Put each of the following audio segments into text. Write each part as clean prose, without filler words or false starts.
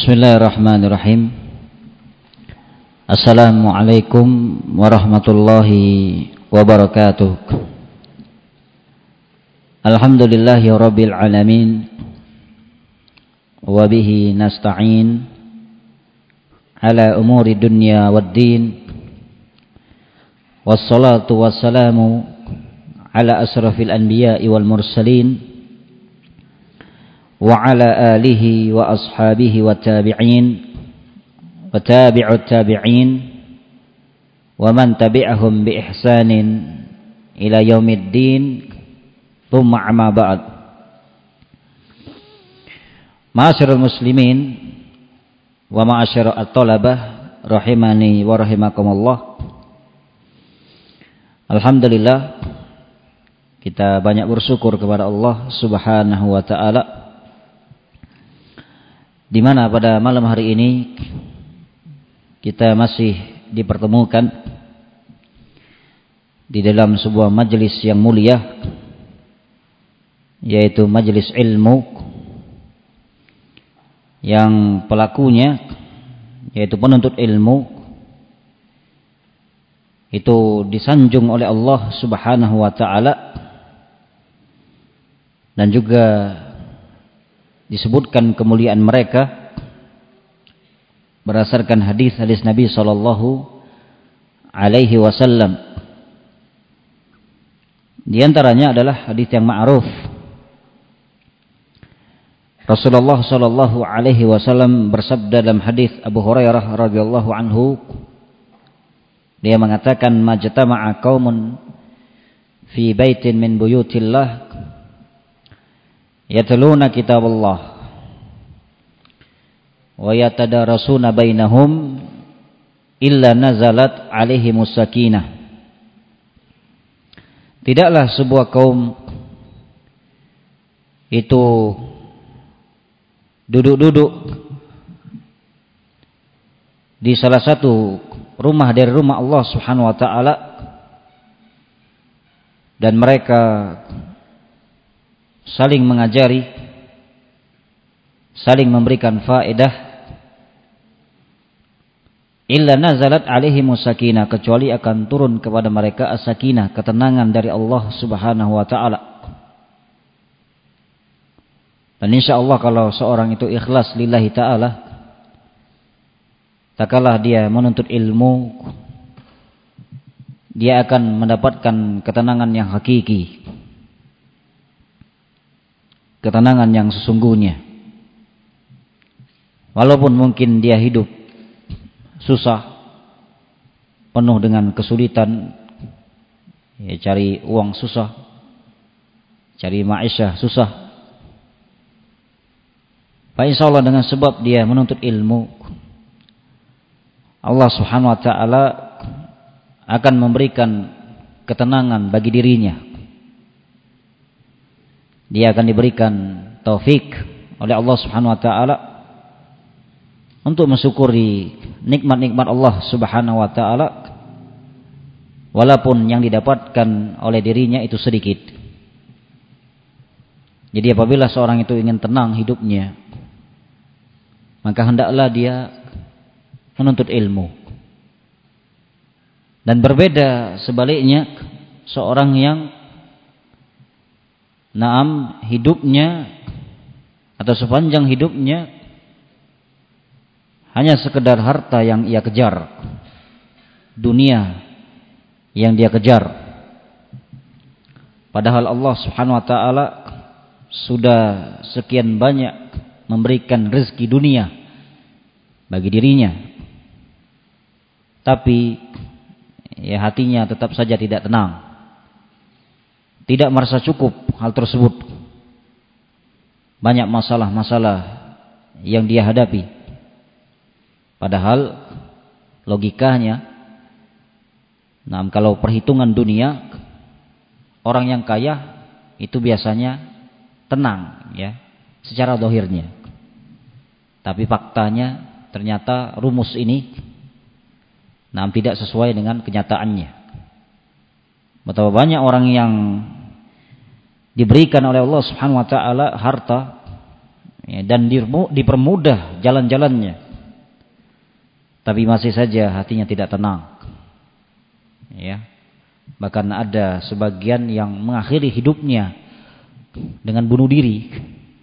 Bismillahirrahmanirrahim. Assalamualaikum warahmatullahi wabarakatuh. Alhamdulillahi rabbil alamin. Wa bihi nasta'in ala umuri dunya waddin. Wassalatu wassalamu ala asrafil anbiya'i wal mursalin wa ala alihi wa ashabihi wa tabi'in wa tabi'ut tabi'in wa man tabi'ahum bi ihsanin ila yaumiddin thumma amma ba'd. Ma'asyiral muslimin wa ma'asyiral at-talabah rahimani wa rahimakumullah. Alhamdulillah, kita banyak bersyukur kepada Allah Subhanahu wa taala, di mana pada malam hari ini kita masih dipertemukan di dalam sebuah majelis yang mulia, yaitu majelis ilmu yang pelakunya yaitu penuntut ilmu itu disanjung oleh Allah Subhanahu wa taala, dan juga disebutkan kemuliaan mereka berdasarkan hadis-hadis Nabi sallallahu alaihi wasallam. Di antaranya adalah hadis yang ma'ruf. Rasulullah sallallahu alaihi wasallam bersabda dalam hadis Abu Hurairah radhiyallahu anhu, dia mengatakan, majtama'a qaumun fi baitin min buyutillah yatluna kitaballah wa yatadarasuna bainahum illa nazalat alaihimus sakinah. Tidaklah sebuah kaum itu duduk-duduk di salah satu rumah dari rumah Allah Subhanahu wa taala, dan mereka saling mengajari, saling memberikan faedah, illa nazalat alaihimus sakinah, kecuali akan turun kepada mereka as-sakinah, ketenangan dari Allah Subhanahu wa taala. Dan insyaallah kalau seorang itu ikhlas lillahi taala, tak kalah dia menuntut ilmu, dia akan mendapatkan ketenangan yang hakiki, ketenangan yang sesungguhnya. Walaupun mungkin dia hidup susah, penuh dengan kesulitan, ya, cari uang susah, cari ma'isyah susah, Pak, insyaallah dengan sebab dia menuntut ilmu, Allah Subhanahu wa taala akan memberikan ketenangan bagi dirinya. Dia akan diberikan taufik oleh Allah Subhanahu wa taala untuk mensyukuri nikmat-nikmat Allah Subhanahu wa taala, walaupun yang didapatkan oleh dirinya itu sedikit. Jadi apabila seorang itu ingin tenang hidupnya, maka hendaklah dia menuntut ilmu. Dan berbeda sebaliknya seorang yang hidupnya atau sepanjang hidupnya hanya sekedar harta yang ia kejar, dunia yang dia kejar, padahal Allah Subhanahu wa taala sudah sekian banyak memberikan rezeki dunia bagi dirinya, tapi ya hatinya tetap saja tidak tenang, tidak merasa cukup hal tersebut. Banyak masalah-masalah yang dia hadapi, padahal logikanya, kalau perhitungan dunia, orang yang kaya itu biasanya tenang, ya, secara zahirnya. Tapi faktanya ternyata rumus ini tidak sesuai dengan kenyataannya. Betapa banyak orang yang diberikan oleh Allah Subhanahu wa taala harta, ya, dan dipermudah jalan-jalannya, tapi masih saja hatinya tidak tenang, ya. Bahkan ada sebagian yang mengakhiri hidupnya dengan bunuh diri,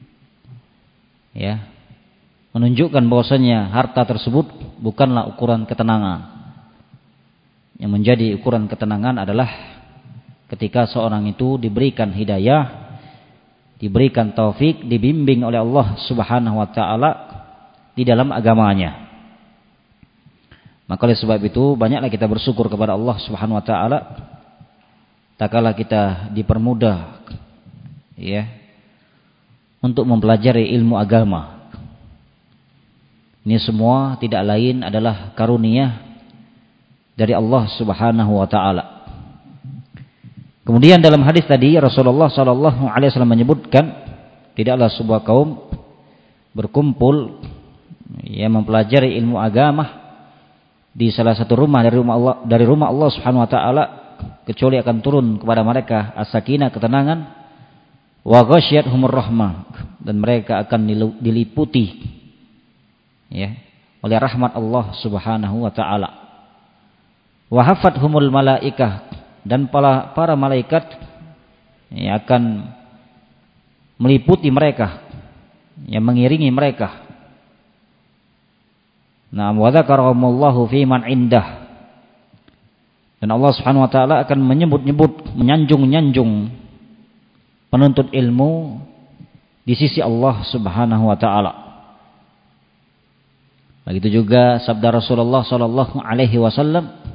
ya, menunjukkan bahwasanya harta tersebut bukanlah ukuran ketenangan. Yang menjadi ukuran ketenangan adalah ketika seorang itu diberikan hidayah, diberikan taufik, dibimbing oleh Allah Subhanahu wa taala di dalam agamanya. Maka oleh sebab itu banyaklah kita bersyukur kepada Allah Subhanahu wa taala tak kala kita dipermudah, ya, untuk mempelajari ilmu agama. Ini semua tidak lain adalah karunia dari Allah Subhanahu wa taala. Kemudian dalam hadis tadi Rasulullah sallallahu alaihi wasallam menyebutkan tidaklah sebuah kaum berkumpul yang mempelajari ilmu agama di salah satu rumah dari rumah Allah Subhanahu wa taala kecuali akan turun kepada mereka as-sakinah, ketenangan, wa ghasyiyatuhumur rahmah, dan mereka akan diliputi, ya, oleh rahmat Allah Subhanahu wa taala. Wa hafathumul malaikah, dan para malaikat yang akan meliputi mereka, yang mengiringi mereka. Nah, wa dzakarahumullahu fi man indah, dan Allah Subhanahu wa taala akan menyebut-nyebut, menyanjung-nyanjung penuntut ilmu di sisi Allah Subhanahu wa taala. Begitu juga sabda Rasulullah sallallahu alaihi wasallam,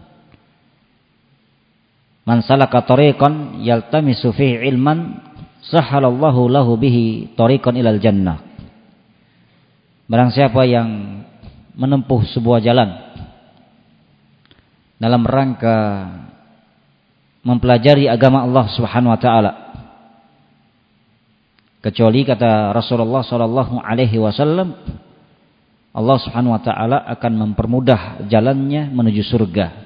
man salaka tariqan yaltamisu fihi ilman sahhalallahu lahu bihi tariqan ilal jannah. Barang siapa yang menempuh sebuah jalan dalam rangka mempelajari agama Allah Subhanahu wa taala, kecuali kata Rasulullah sallallahu alaihi wasallam, Allah Subhanahu wa taala akan mempermudah jalannya menuju surga.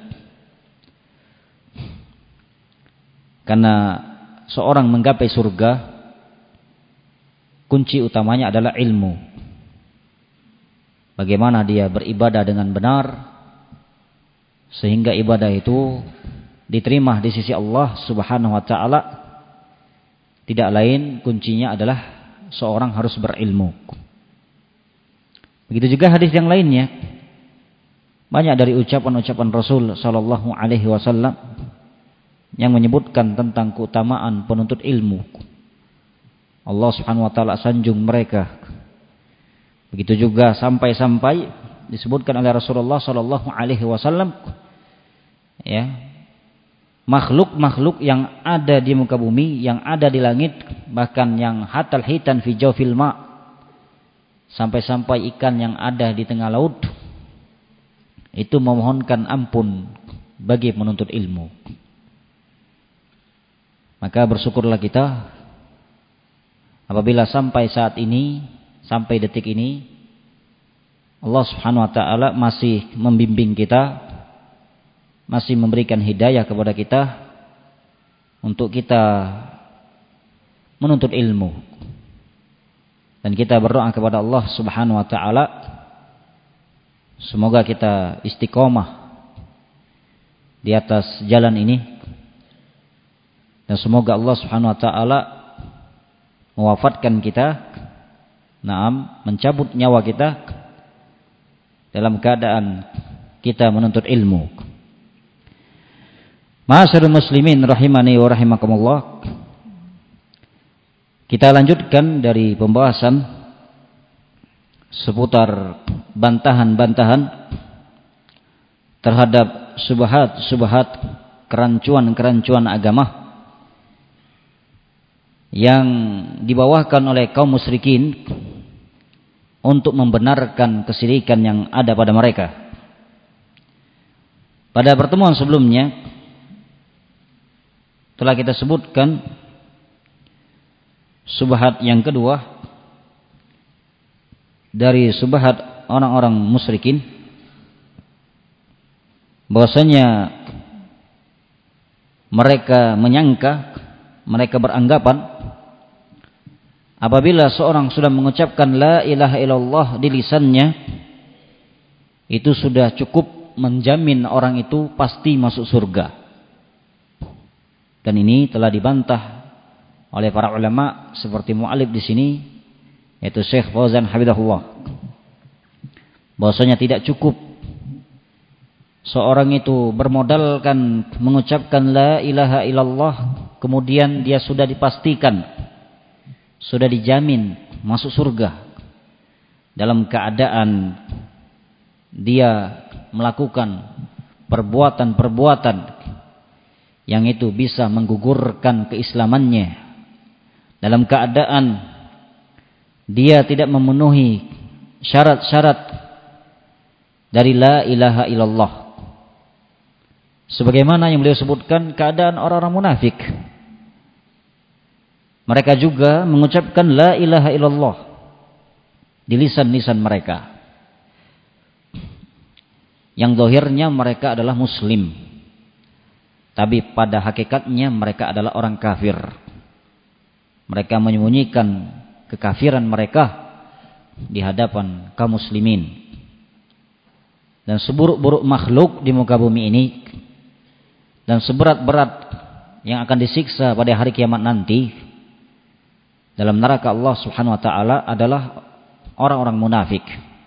Karena seorang menggapai surga, kunci utamanya adalah ilmu. Bagaimana dia beribadah dengan benar sehingga ibadah itu diterima di sisi Allah Subhanahu wa taala. Tidak lain kuncinya adalah seorang harus berilmu. Begitu juga hadis yang lainnya. Banyak dari ucapan-ucapan Rasul sallallahu alaihi wasallam yang menyebutkan tentang keutamaan penuntut ilmu. Allah Subhanahu wa taala sanjung mereka. Begitu juga sampai-sampai disebutkan oleh Rasulullah sallallahu alaihi wasallam, ya, makhluk-makhluk yang ada di muka bumi, yang ada di langit, bahkan yang hatal hitan fi jawfil ma, sampai-sampai ikan yang ada di tengah laut, itu memohonkan ampun bagi penuntut ilmu. Maka bersyukurlah kita apabila sampai saat ini, sampai detik ini, Allah Subhanahu wa taala masih membimbing kita, masih memberikan hidayah kepada kita untuk kita menuntut ilmu. Dan kita berdoa kepada Allah Subhanahu wa taala semoga kita istiqomah di atas jalan ini. Dan semoga Allah Subhanahu wa taala mewafatkan kita, mencabut nyawa kita dalam keadaan kita menuntut ilmu. Ma'asyiral muslimin rahimani wa rahimakumullah. Kita lanjutkan dari pembahasan seputar bantahan-bantahan terhadap subhat-subhat, kerancuan-kerancuan agama yang dibawakan oleh kaum musyrikin untuk membenarkan kesyirikan yang ada pada mereka. Pada pertemuan sebelumnya telah kita sebutkan subhat yang kedua dari subhat orang-orang musyrikin, bahwasanya mereka menyangka, mereka beranggapan apabila seorang sudah mengucapkan la ilaha illallah di lisannya, itu sudah cukup menjamin orang itu pasti masuk surga. Dan ini telah dibantah oleh para ulama seperti mu'allif di sini, yaitu Syekh Fauzan Hafizahullah, bahwasanya tidak cukup seorang itu bermodalkan mengucapkan la ilaha illallah kemudian dia sudah dipastikan, sudah dijamin masuk surga, dalam keadaan dia melakukan perbuatan-perbuatan yang itu bisa menggugurkan keislamannya, dalam keadaan dia tidak memenuhi syarat-syarat dari la ilaha illallah. Sebagaimana yang beliau sebutkan keadaan orang-orang munafik. Mereka juga mengucapkan la ilaha illallah di lisan-lisan mereka, yang zahirnya mereka adalah muslim, tapi pada hakikatnya mereka adalah orang kafir. Mereka menyembunyikan kekafiran mereka di hadapan kaum muslimin. Dan seburuk-buruk makhluk di muka bumi ini, dan seberat-berat yang akan disiksa pada hari kiamat nanti dalam neraka Allah Subhanahu wa taala adalah orang-orang munafik.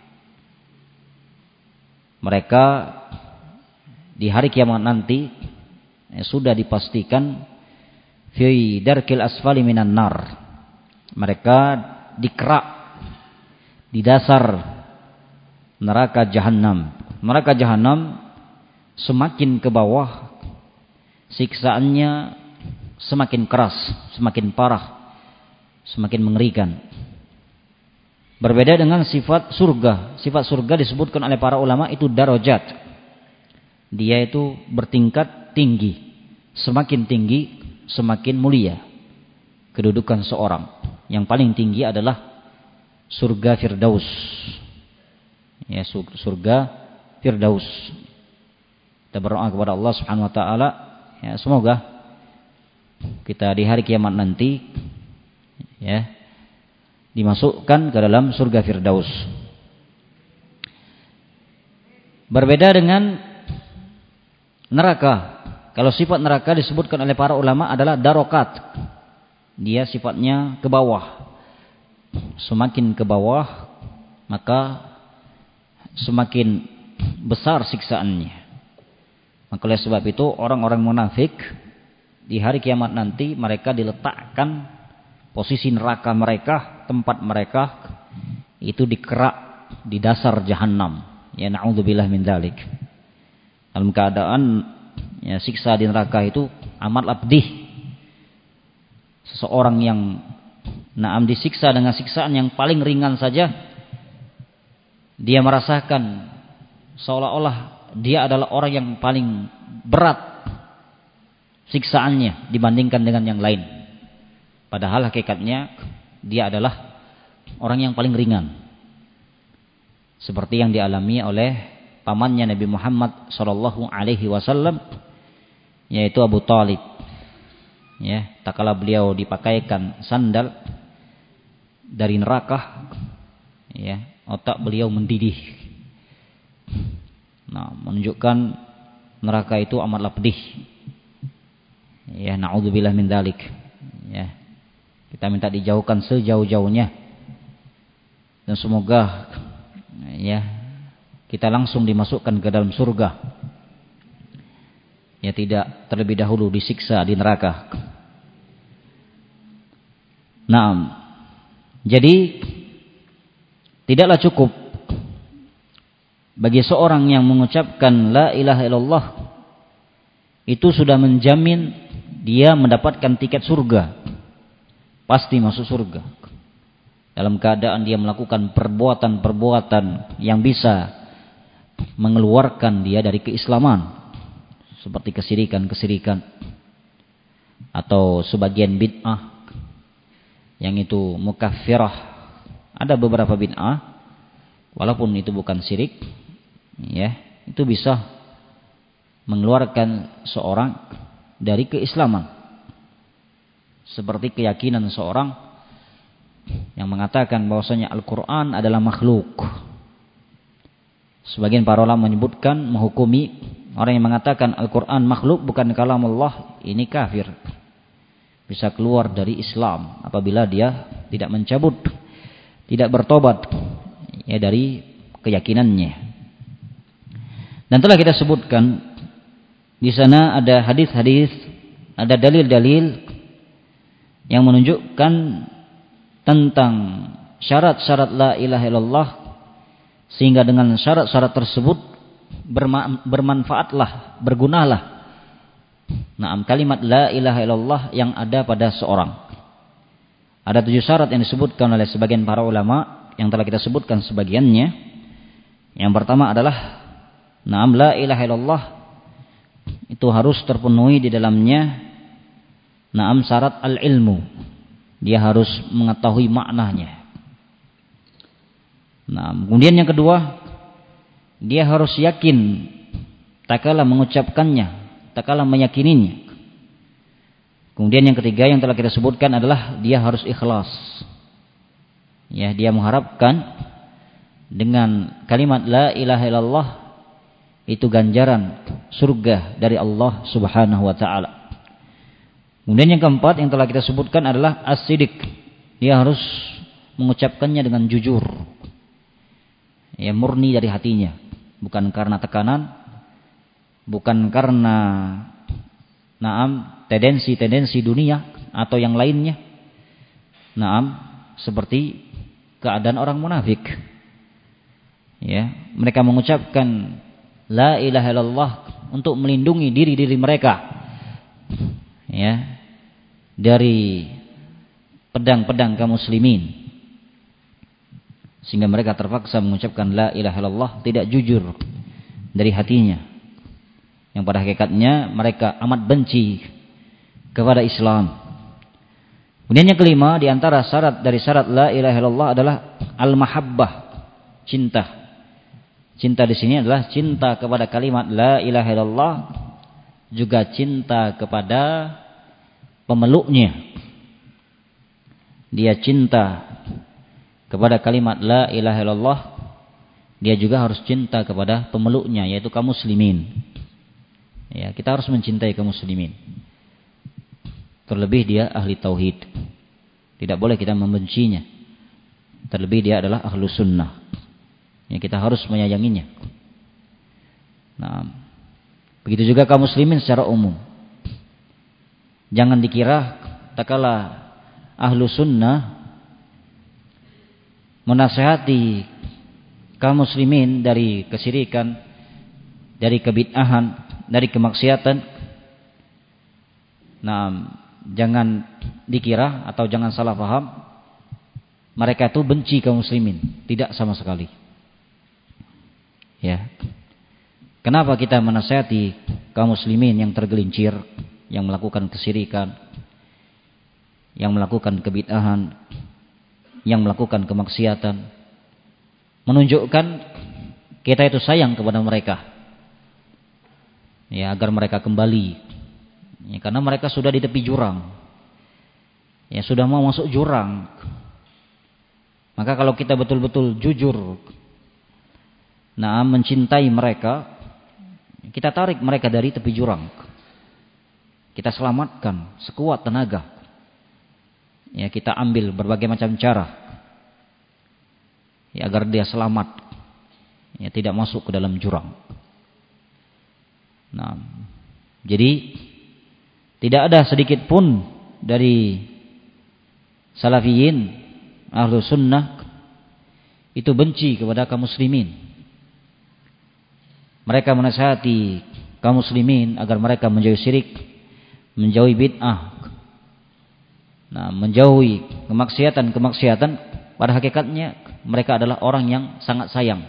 Mereka di hari kiamat nanti sudah dipastikan fi darkil asfali minan nar. Mereka dikerak di dasar neraka jahanam. Neraka jahanam semakin ke bawah siksaannya semakin keras, semakin parah, semakin mengerikan. Berbeda dengan sifat surga. Sifat surga disebutkan oleh para ulama itu darajat. Dia itu bertingkat tinggi. Semakin tinggi semakin mulia kedudukan seorang. Yang paling tinggi adalah surga Firdaus. Ya, surga Firdaus. Kita berdoa kepada Allah Subhanahu wa taala, ya, semoga kita di hari kiamat nanti ya dimasukkan ke dalam surga Firdaus. Berbeda dengan neraka. Kalau sifat neraka disebutkan oleh para ulama adalah darokat. Dia sifatnya ke bawah. Semakin ke bawah, maka semakin besar siksaannya. Maka oleh sebab itu orang-orang munafik di hari kiamat nanti mereka diletakkan posisi neraka mereka, tempat mereka itu dikerak di dasar jahanam. Ya, na'udzubillah min dzalik. Dalam keadaan ya, siksa di neraka itu amatlah pedih. Seseorang yang disiksa dengan siksaan yang paling ringan saja, dia merasakan seolah-olah dia adalah orang yang paling berat siksaannya dibandingkan dengan yang lain. Padahal hakikatnya dia adalah orang yang paling ringan. Seperti yang dialami oleh pamannya Nabi Muhammad sallallahu alaihi wasallam, yaitu Abu Thalib. Ya, tak kala beliau dipakaikan sandal dari neraka, ya, otak beliau mendidih. Nah, menunjukkan neraka itu amatlah pedih. Ya, na'udzubillah min dzalik. Ya. Kita minta dijauhkan sejauh-jauhnya. Dan semoga ya kita langsung dimasukkan ke dalam surga. Ya, tidak terlebih dahulu disiksa di neraka. Naam. Jadi tidaklah cukup bagi seorang yang mengucapkan la ilaha illallah itu sudah menjamin dia mendapatkan tiket surga. Pasti masuk surga. Dalam keadaan dia melakukan perbuatan-perbuatan yang bisa mengeluarkan dia dari keislaman. Seperti kesirikan-kesirikan. Atau sebagian bid'ah yang itu mukaffirah. Ada beberapa bid'ah walaupun itu bukan syirik, ya, itu bisa mengeluarkan seorang dari keislaman. Seperti keyakinan seorang yang mengatakan bahwasanya Al-Quran adalah makhluk. Sebagian para ulama menyebutkan, menghukumi orang yang mengatakan Al-Quran makhluk bukan kalam Allah, ini kafir. Bisa keluar dari Islam apabila dia tidak mencabut, tidak bertobat ya dari keyakinannya. Dan telah kita sebutkan di sana ada hadis-hadis, ada dalil-dalil yang menunjukkan tentang syarat-syarat la ilaha illallah, sehingga dengan syarat-syarat tersebut bermanfaatlah, bergunalah kalimat la ilaha illallah yang ada pada seorang. Ada 7 syarat yang disebutkan oleh sebagian para ulama, yang telah kita sebutkan sebagiannya. Yang pertama adalah la ilaha illallah itu harus terpenuhi di dalamnya syarat al-ilmu. Dia harus mengetahui maknanya. Kemudian yang kedua, dia harus yakin tak kala mengucapkannya, tak kala meyakininya. Kemudian yang ketiga yang telah kita sebutkan adalah dia harus ikhlas. Ya, dia mengharapkan dengan kalimat la ilaha illallah itu ganjaran surga dari Allah Subhanahu wa taala. Kemudian yang keempat yang telah kita sebutkan adalah as-sidik. Dia harus mengucapkannya dengan jujur. Ya, murni dari hatinya, bukan karena tekanan, bukan karena tendensi dunia atau yang lainnya. Seperti keadaan orang munafik. Ya, mereka mengucapkan la ilaha illallah untuk melindungi diri mereka. Ya, dari pedang-pedang kaum muslimin, sehingga mereka terpaksa mengucapkan la ilaha illallah tidak jujur dari hatinya, yang pada hakikatnya mereka amat benci kepada Islam. Kemudian yang kelima di antara syarat dari syarat la ilaha illallah adalah al-mahabbah, cinta. Cinta di sini adalah cinta kepada kalimat la ilaha illallah, juga cinta kepada pemeluknya. Dia cinta kepada kalimat la ilaha illallah, dia juga harus cinta kepada pemeluknya, yaitu kaum muslimin. Ya, kita harus mencintai kaum muslimin. Terlebih dia ahli tauhid. Tidak boleh kita membencinya. Terlebih dia adalah ahlu sunnah. Ya, kita harus menyayanginya. Begitu juga kaum muslimin secara umum. Jangan dikira tak kala ahlu sunnah menasihati kaum muslimin dari kesyirikan, dari kebid'ahan, dari kemaksiatan. Jangan dikira atau jangan salah paham mereka itu benci kaum muslimin. Tidak sama sekali. Ya. Kenapa kita menasihati kaum muslimin yang tergelincir, yang melakukan kesyirikan, yang melakukan kebid'ahan, yang melakukan kemaksiatan? Menunjukkan kita itu sayang kepada mereka. Ya, agar mereka kembali. Ya, karena mereka sudah di tepi jurang. Ya, sudah mau masuk jurang. Maka kalau kita betul-betul jujur, mencintai mereka, kita tarik mereka dari tepi jurang. Kita selamatkan sekuat tenaga. Ya, kita ambil berbagai macam cara. Ya, agar dia selamat. Ya, tidak masuk ke dalam jurang. Jadi tidak ada sedikit pun dari salafiyin, ahlu sunnah itu benci kepada kaum muslimin. Mereka menasihati kaum muslimin agar mereka menjauhi syirik, menjauhi bid'ah, menjauhi kemaksiatan. Pada hakikatnya mereka adalah orang yang sangat sayang.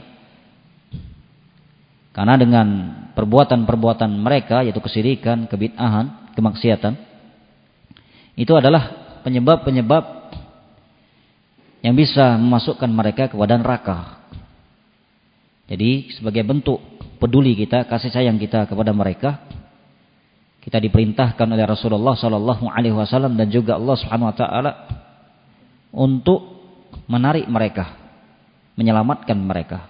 Karena dengan perbuatan-perbuatan mereka, yaitu kesyirikan, kebid'ahan, kemaksiatan, itu adalah penyebab-penyebab yang bisa memasukkan mereka kepada neraka. Jadi sebagai bentuk peduli kita, kasih sayang kita kepada mereka, kita diperintahkan oleh Rasulullah SAW dan juga Allah Subhanahu Wa Taala untuk menarik mereka, menyelamatkan mereka.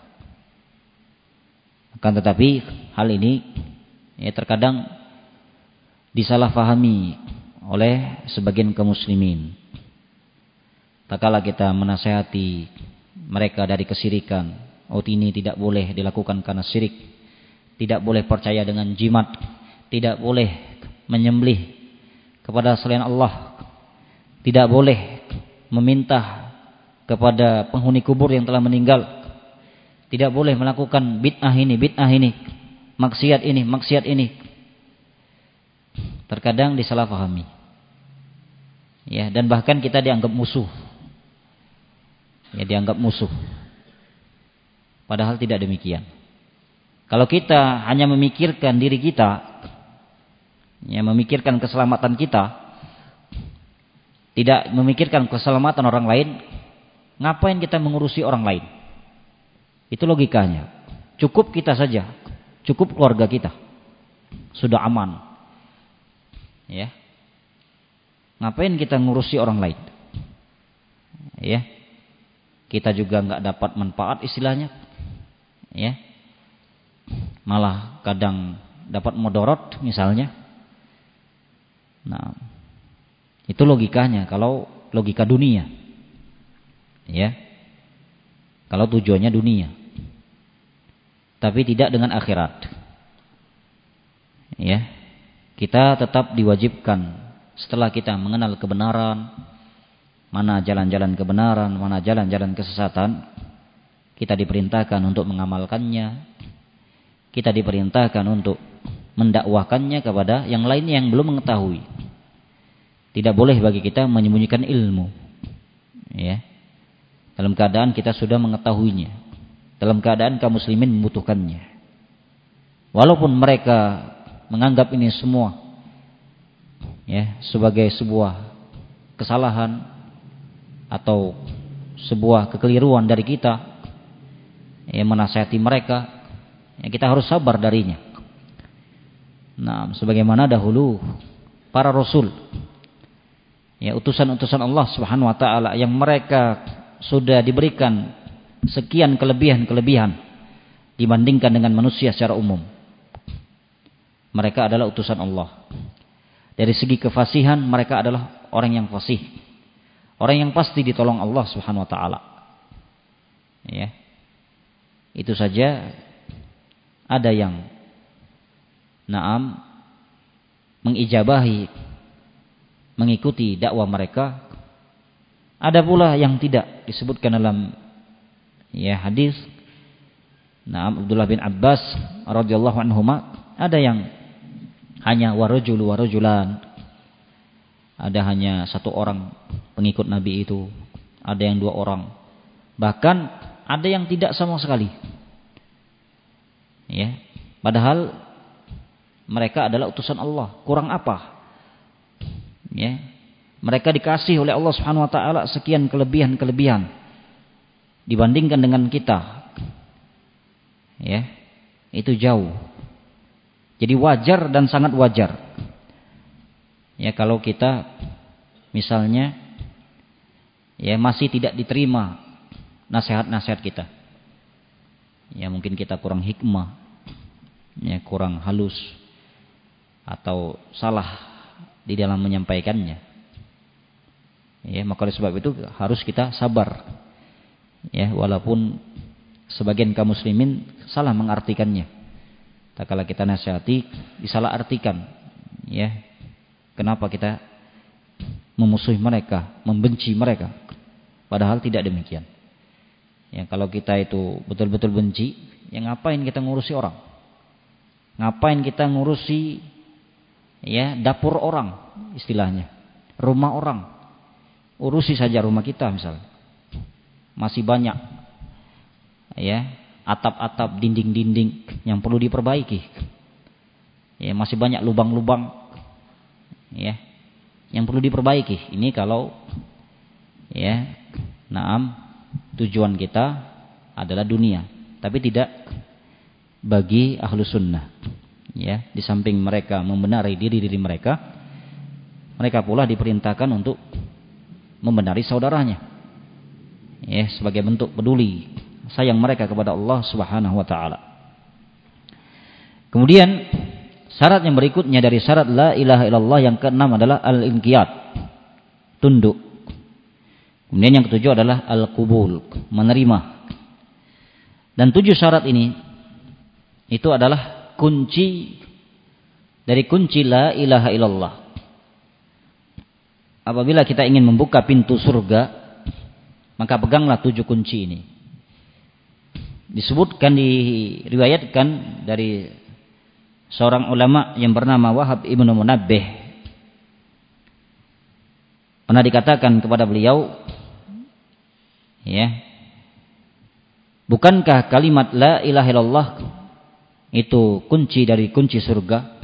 Akan tetapi hal ini terkadang disalahfahami oleh sebagian kaum muslimin. Tak kala kita menasihati mereka dari kesyirikan, ini tidak boleh dilakukan karena syirik, tidak boleh percaya dengan jimat, tidak boleh menyembelih kepada selain Allah, tidak boleh meminta kepada penghuni kubur yang telah meninggal, tidak boleh melakukan bid'ah ini, maksiat ini. Terkadang disalahpahami. Ya, dan bahkan kita dianggap musuh. Ya, dianggap musuh. Padahal tidak demikian. Kalau kita hanya memikirkan diri kita, ya, memikirkan keselamatan kita, tidak memikirkan keselamatan orang lain, ngapain kita mengurusi orang lain? Itu logikanya. Cukup kita saja, cukup keluarga kita, sudah aman. Ya, ngapain kita ngurusi orang lain? Ya, kita juga nggak dapat manfaat istilahnya. Ya, malah kadang dapat mudarat misalnya. Nah, itu logikanya kalau logika dunia. Ya, kalau tujuannya dunia, tapi tidak dengan akhirat. Ya, kita tetap diwajibkan setelah kita mengenal kebenaran, mana jalan-jalan kebenaran, mana jalan-jalan kesesatan, kita diperintahkan untuk mengamalkannya. Kita diperintahkan untuk mendakwahkannya kepada yang lainnya yang belum mengetahui. Tidak boleh bagi kita menyembunyikan ilmu. Ya, dalam keadaan kita sudah mengetahuinya, dalam keadaan kaum muslimin membutuhkannya. Walaupun mereka menganggap ini semua ya sebagai sebuah kesalahan atau sebuah kekeliruan dari kita, ya, menasihati mereka, ya, kita harus sabar darinya. Nah, sebagaimana dahulu para rasul, ya, utusan-utusan Allah Subhanahu wa taala yang mereka sudah diberikan sekian kelebihan-kelebihan dibandingkan dengan manusia secara umum. Mereka adalah utusan Allah. Dari segi kefasihan mereka adalah orang yang fasih. Orang yang pasti ditolong Allah Subhanahu wa taala. Ya. Itu saja ada yang mengijabahi, mengikuti dakwah mereka. Ada pula yang tidak, disebutkan dalam hadis Abdullah bin Abbas radhiyallahu anhuma, ada yang hanya warujulan, ada hanya satu orang pengikut Nabi itu, ada yang 2 orang, bahkan ada yang tidak sama sekali. Ya, padahal mereka adalah utusan Allah. Kurang apa? Ya, mereka dikasih oleh Allah Subhanahu wa taala sekian kelebihan-kelebihan dibandingkan dengan kita. Ya, itu jauh. Jadi wajar dan sangat wajar. Ya, kalau kita misalnya masih tidak diterima nasihat-nasihat kita. Ya, mungkin kita kurang hikmah, ya, kurang halus atau salah di dalam menyampaikannya. Ya, maka oleh sebab itu harus kita sabar. Ya, walaupun sebagian kaum muslimin salah mengartikannya. Tak kala kita nasihati disalah artikan. Ya, kenapa kita memusuhi mereka, membenci mereka? Padahal tidak demikian. Ya, kalau kita itu betul-betul benci, ya ngapain kita ngurusi orang? Ngapain kita ngurusi dapur orang istilahnya, rumah orang? Urusi saja rumah kita misalnya. Masih banyak atap-atap, dinding-dinding yang perlu diperbaiki. Ya, masih banyak lubang-lubang yang perlu diperbaiki. Ini kalau tujuan kita adalah dunia, tapi tidak bagi ahlu sunnah. Ya, di samping mereka membenari diri mereka, mereka pula diperintahkan untuk membenari saudaranya. ya, sebagai bentuk peduli sayang mereka kepada Allah Subhanahu wa taala. Kemudian syarat yang berikutnya dari syarat la ilaha illallah yang keenam adalah al-inqiyad, tunduk. Kemudian yang ketujuh adalah al-qubul, menerima. Dan 7 syarat ini itu adalah kunci dari kunci la ilaha illallah. Apabila kita ingin membuka pintu surga, maka peganglah 7 kunci ini. Disebutkan, diriwayatkan dari seorang ulama yang bernama Wahab ibnu Munabbih. Pernah dikatakan kepada beliau, ya, bukankah kalimat la ilaha illallah itu kunci dari kunci surga?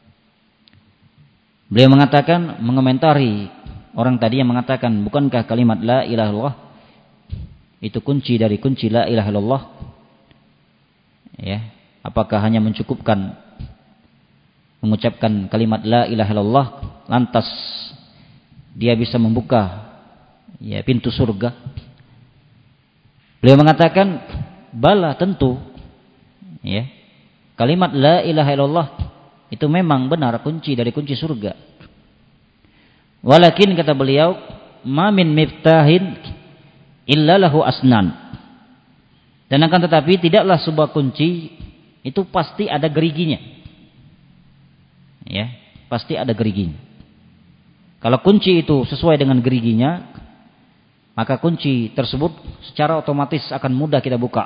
Beliau mengatakan, mengomentari orang tadi yang mengatakan, bukankah kalimat la ilaha illallah itu kunci dari kunci la ilaha illallah? Ya, apakah hanya mencukupkan mengucapkan kalimat la ilaha illallah lantas dia bisa membuka, ya, pintu surga? Beliau mengatakan, bala, tentu, ya, kalimat la ilaha illallah itu memang benar kunci dari kunci surga. Walakin, kata beliau, ma min miftahin illa lahu asnan. Dan akan tetapi tidaklah sebuah kunci itu pasti ada geriginya. Ya, pasti ada geriginya. Kalau kunci itu sesuai dengan geriginya, maka kunci tersebut secara otomatis akan mudah kita buka.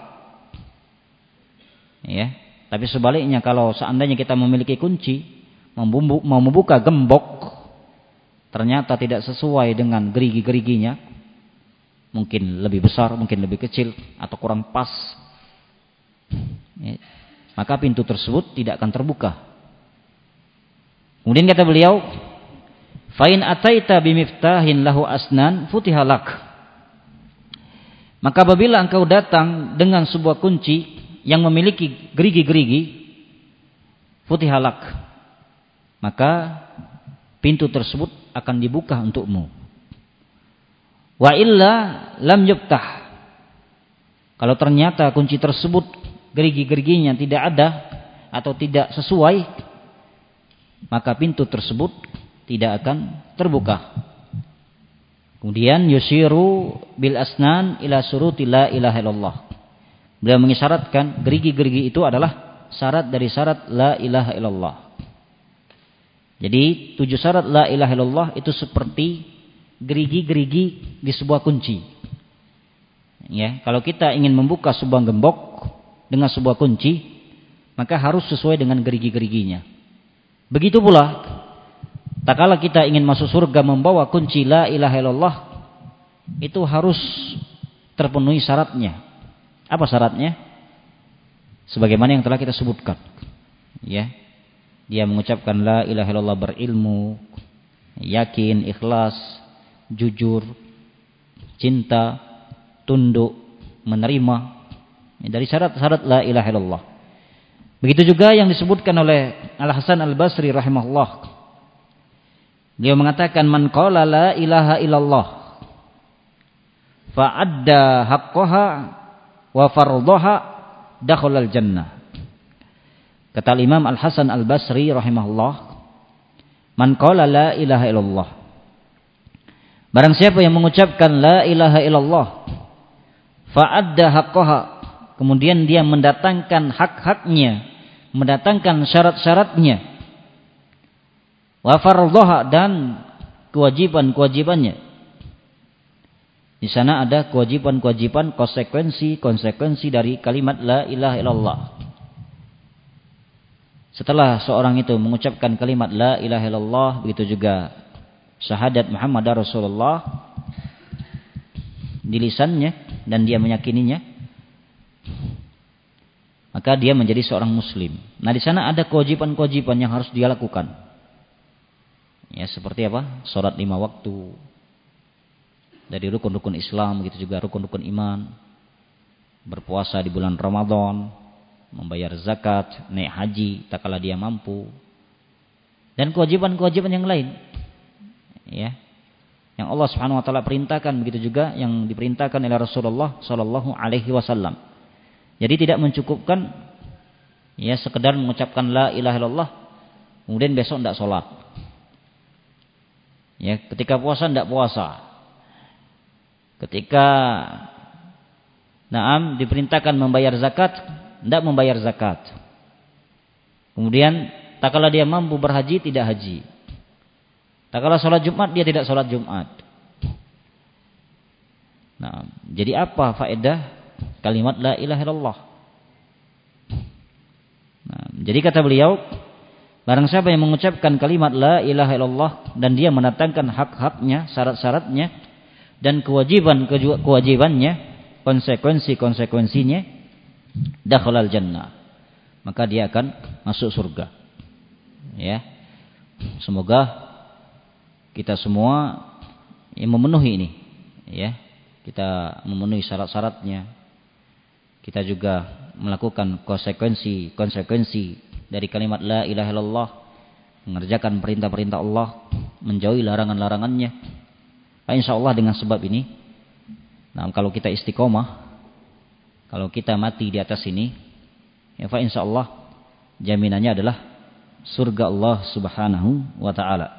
Ya, tapi sebaliknya kalau seandainya kita memiliki kunci, mau membuka gembok, ternyata tidak sesuai dengan gerigi-geriginya, mungkin lebih besar, mungkin lebih kecil, atau kurang pas, ya, maka pintu tersebut tidak akan terbuka. Kemudian kata beliau, fa'in ataita bimiftahin lahu asnan futihalak. Maka apabila engkau datang dengan sebuah kunci yang memiliki gerigi-gerigi, futihalak, maka pintu tersebut akan dibuka untukmu. Wa illa lam yuftah. Kalau ternyata kunci tersebut gerigi-geriginya tidak ada atau tidak sesuai, maka pintu tersebut tidak akan terbuka. Kemudian yushiru bil asnan ila syuruti la ilaha illallah. Beliau mengisyaratkan gerigi-gerigi itu adalah syarat dari syarat la ilaha illallah. Jadi 7 syarat la ilaha illallah itu seperti gerigi-gerigi di sebuah kunci. Ya, kalau kita ingin membuka sebuah gembok dengan sebuah kunci, maka harus sesuai dengan gerigi-geriginya. Begitu pula, tak kala kita ingin masuk surga membawa kunci la ilaha illallah, itu harus terpenuhi syaratnya. Apa syaratnya? Sebagaimana yang telah kita sebutkan. Ya, dia mengucapkan la ilaha illallah berilmu, yakin, ikhlas, jujur, cinta, tunduk, menerima, dari syarat-syarat la ilaha illallah. Begitu juga yang disebutkan oleh Al-Hasan Al-Basri rahimahullah. Beliau mengatakan, man qala la ilaha illallah fa'adda haqqaha wa fardhaha dakhalal jannah. Kata Imam Al-Hasan Al-Basri rahimahullah, man qala la ilaha illallah, barang siapa yang mengucapkan la ilaha illallah, fa'adda haqqaha, kemudian dia mendatangkan hak-haknya, mendatangkan syarat-syaratnya, wa fardhaha, dan kewajiban-kewajibannya. Di sana ada kewajiban-kewajiban, konsekuensi dari kalimat la ilaha illallah. Setelah seorang itu mengucapkan kalimat la ilaha illallah, begitu juga syahadat Muhammad Rasulullah di lisannya dan dia meyakininya, maka dia menjadi seorang muslim. Nah, di sana ada kewajiban-kewajiban yang harus dia lakukan. Ya, seperti apa? Salat 5 waktu. Dari rukun-rukun Islam, begitu juga rukun-rukun iman. Berpuasa di bulan Ramadan, membayar zakat, naik haji tak kala dia mampu. Dan kewajiban-kewajiban yang lain. Ya. yang Allah Subhanahu wa taala perintahkan, begitu juga yang diperintahkan oleh Rasulullah sallallahu alaihi wasallam. Jadi tidak mencukupkan ya sekedar mengucapkan la ilaha illallah kemudian besok tidak sholat. Ya, ketika puasa tidak puasa. Ketika diperintahkan membayar zakat, tidak membayar zakat. Kemudian tak kala dia mampu berhaji, tidak haji. Tak kala sholat Jumat, dia tidak sholat Jumat. Nah, jadi apa faedah kalimat la ilaha illallah? Nah, jadi kata beliau, barang siapa yang mengucapkan kalimat la ilaha illallah dan dia mendatangkan hak-haknya, syarat-syaratnya dan kewajibannya, konsekuensinya, dakhalal jannah, maka dia akan masuk surga. Ya, semoga kita semua yang memenuhi ini, ya, kita memenuhi syarat-syaratnya. Kita juga melakukan konsekuensi dari kalimat la ilaha illallah, mengerjakan perintah-perintah Allah, menjauhi larangan-larangannya. Insyaallah dengan sebab ini, kalau kita istiqomah, kalau kita mati di atas ini, ya insyaallah jaminannya adalah surga Allah Subhanahu wa taala.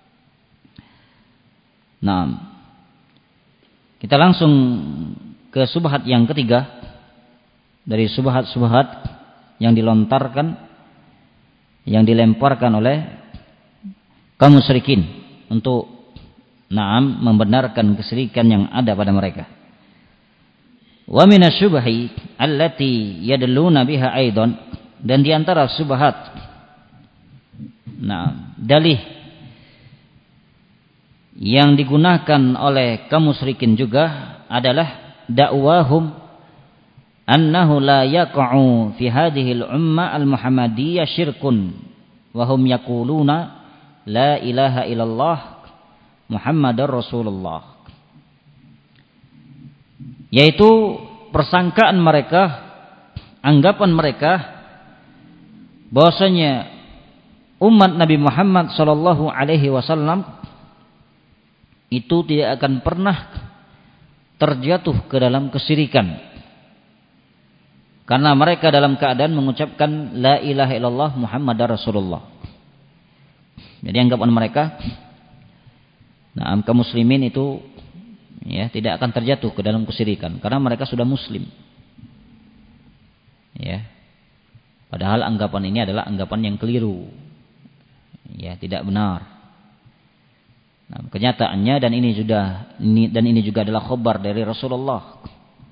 Nah, kita langsung ke subhat yang ketiga dari subhat-subhat yang dilontarkan, yang dilemparkan oleh kaum musyrikin untuk membenarkan kesyirikan yang ada pada mereka. Wa minasyubhi allati yadalluna biha aidan, dan di antara subhat dalih yang digunakan oleh kaum musyrikin juga adalah dakwahum annahu la yaqa'u fi hadhihi al-ummah al-muhammadiyyah syirkun wa hum yaquluna la ilaha illallah Muhammadar Rasulullah, yaitu persangkaan mereka, anggapan mereka bahwasanya umat Nabi Muhammad sallallahu alaihi wasallam itu tidak akan pernah terjatuh ke dalam kesyirikan karena mereka dalam keadaan mengucapkan la ilaha illallah Muhammadar Rasulullah. Jadi anggapan mereka, kaum muslimin itu ya tidak akan terjatuh ke dalam kesyirikan karena mereka sudah muslim. Ya. Padahal anggapan ini adalah anggapan yang keliru. Ya, tidak benar. Kenyataannya dan ini juga adalah khabar dari Rasulullah.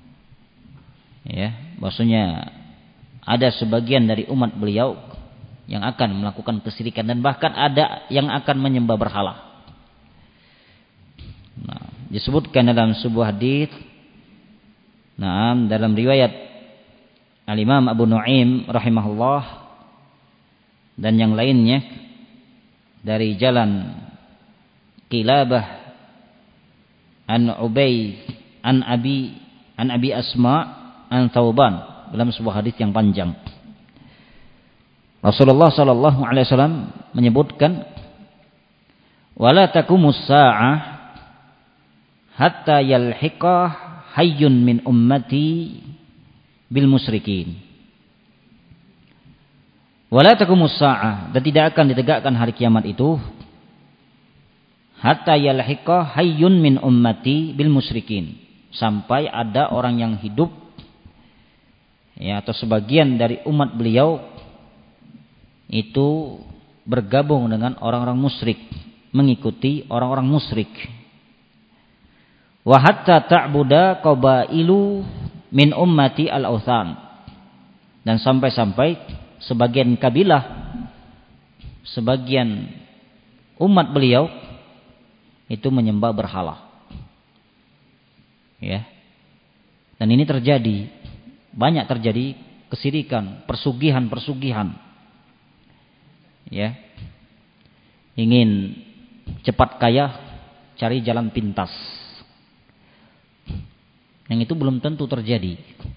Ya, maksudnya ada sebagian dari umat beliau yang akan melakukan kesyirikan dan bahkan ada yang akan menyembah berhala. Disebutkan dalam sebuah hadis, dalam riwayat Al-Imam Abu Nu'aim rahimahullah dan yang lainnya dari jalan Qilabah an Ubay an Abi Asma an Thauban, dalam sebuah hadis yang panjang. Rasulullah sallallahu alaihi wasallam menyebutkan, wala taqumus sa'ah hatta yalhiqa hayyun min ummati bil musyrikin. Wala taqumus sa'ah, dan tidak akan ditegakkan hari kiamat itu hatta yalhiqa hayyun min ummati bil musyrikin, sampai ada orang yang hidup ya atau sebagian dari umat beliau itu bergabung dengan orang-orang musyrik, mengikuti orang-orang musyrik. Wa hatta ta'buda qabailu min ummati al-authan, dan sampai-sampai sebagian kabilah, sebagian umat beliau itu menyembah berhala. Ya. Dan ini terjadi, banyak terjadi kesyirikan, persugihan. Ya. Ingin cepat kaya, cari jalan pintas. Yang itu belum tentu terjadi.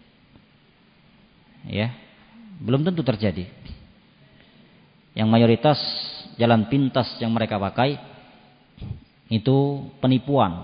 Ya. Belum tentu terjadi. Yang mayoritas jalan pintas yang mereka pakai itu penipuan.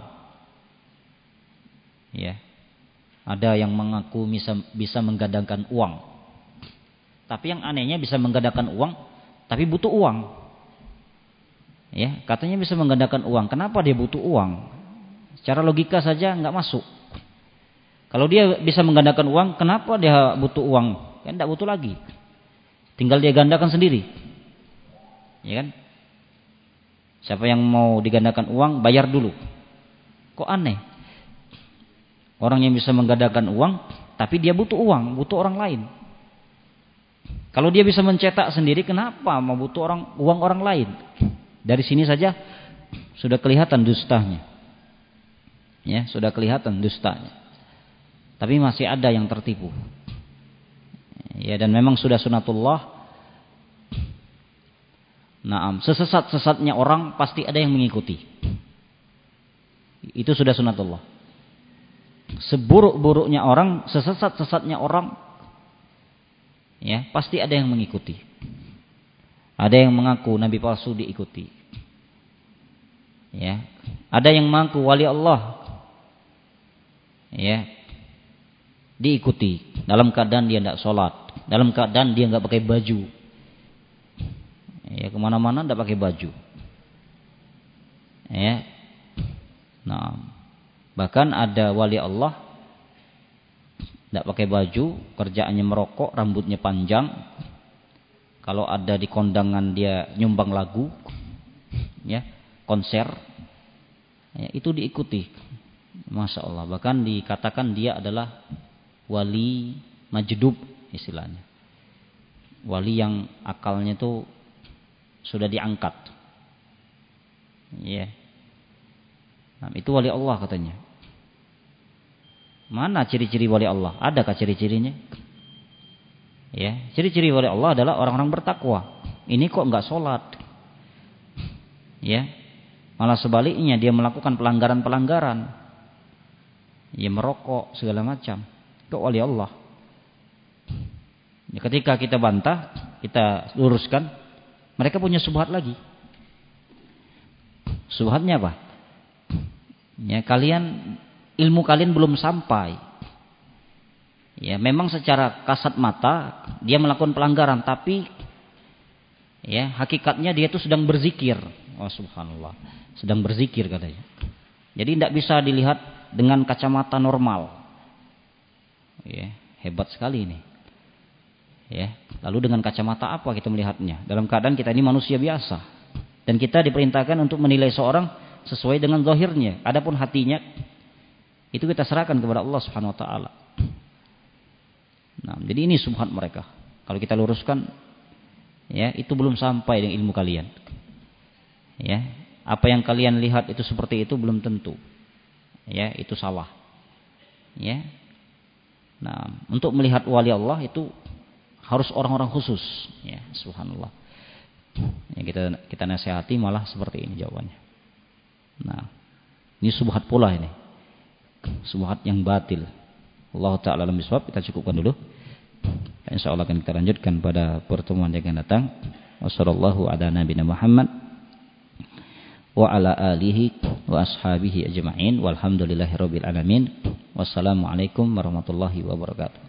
Ya. Ada yang mengaku bisa menggadangkan uang. Tapi yang anehnya bisa menggadangkan uang tapi butuh uang. Ya, katanya bisa menggandakan uang. Kenapa dia butuh uang? Secara logika saja enggak masuk. Kalau dia bisa menggandakan uang, kenapa dia butuh uang? Kan enggak butuh lagi. Tinggal dia gandakan sendiri. Ya kan? Siapa yang mau digandakan uang, bayar dulu. Kok aneh? Orang yang bisa menggandakan uang, tapi dia butuh uang, butuh orang lain. Kalau dia bisa mencetak sendiri, kenapa mau butuh uang orang lain? Dari sini saja sudah kelihatan dustanya. Ya, sudah kelihatan dustanya. Tapi masih ada yang tertipu. Ya, dan memang sudah sunatullah. Naam, sesesat-sesatnya orang pasti ada yang mengikuti. Itu sudah sunatullah. Seburuk-buruknya orang, sesesat-sesatnya orang, ya, pasti ada yang mengikuti. Ada yang mengaku nabi palsu diikuti. Ya, ada yang mengaku wali Allah. Ya, diikuti dalam keadaan dia tidak sholat, dalam keadaan dia nggak pakai baju. Ya, kemana-mana tidak pakai baju. Ya, nah, bahkan ada wali Allah tidak pakai baju, kerjaannya merokok, rambutnya panjang. Kalau ada di kondangan dia nyumbang lagu, ya, konser, ya, itu diikuti. Masya Allah. Bahkan dikatakan dia adalah wali majdub istilahnya. Wali yang akalnya itu sudah diangkat. Ya. Nah, itu wali Allah katanya. Mana ciri-ciri wali Allah? Adakah ciri-cirinya? Ya, ciri-ciri wali Allah adalah orang-orang bertakwa. Ini kok enggak sholat? Ya. Malah sebaliknya dia melakukan pelanggaran-pelanggaran. Ya, merokok segala macam. Kok wali Allah? Ya, ketika kita bantah, kita luruskan, mereka punya subhat lagi. Subhatnya apa? Ya, ilmu kalian belum sampai. Ya, memang secara kasat mata dia melakukan pelanggaran, tapi ya, hakikatnya dia itu sedang berzikir. Oh, subhanallah. Sedang berzikir katanya. Jadi tidak bisa dilihat dengan kacamata normal. Ya, hebat sekali ini. Ya, lalu dengan kacamata apa kita melihatnya? Dalam keadaan kita ini manusia biasa dan kita diperintahkan untuk menilai seorang sesuai dengan zahirnya. Adapun hatinya itu kita serahkan kepada Allah Subhanahu wa taala. Nah, jadi ini subhat mereka. Kalau kita luruskan, ya, itu belum sampai dengan ilmu kalian. Ya, apa yang kalian lihat itu seperti itu belum tentu. Ya, itu salah. Ya. Nah, untuk melihat wali Allah itu harus orang-orang khusus, ya, subhanallah. Ya, kita nasihati malah seperti ini jawabannya. Nah, ini subhat pula ini. Subhat yang batil. Allah taala alam bisawab. Kita cukupkan dulu. Insyaallah akan kita lanjutkan pada pertemuan yang akan datang. Wassallallahu ala nabiyina Muhammad wa ala alihi wa ashabihi ajma'in walhamdulillahirabbil alamin. Wassalamualaikum warahmatullahi wabarakatuh.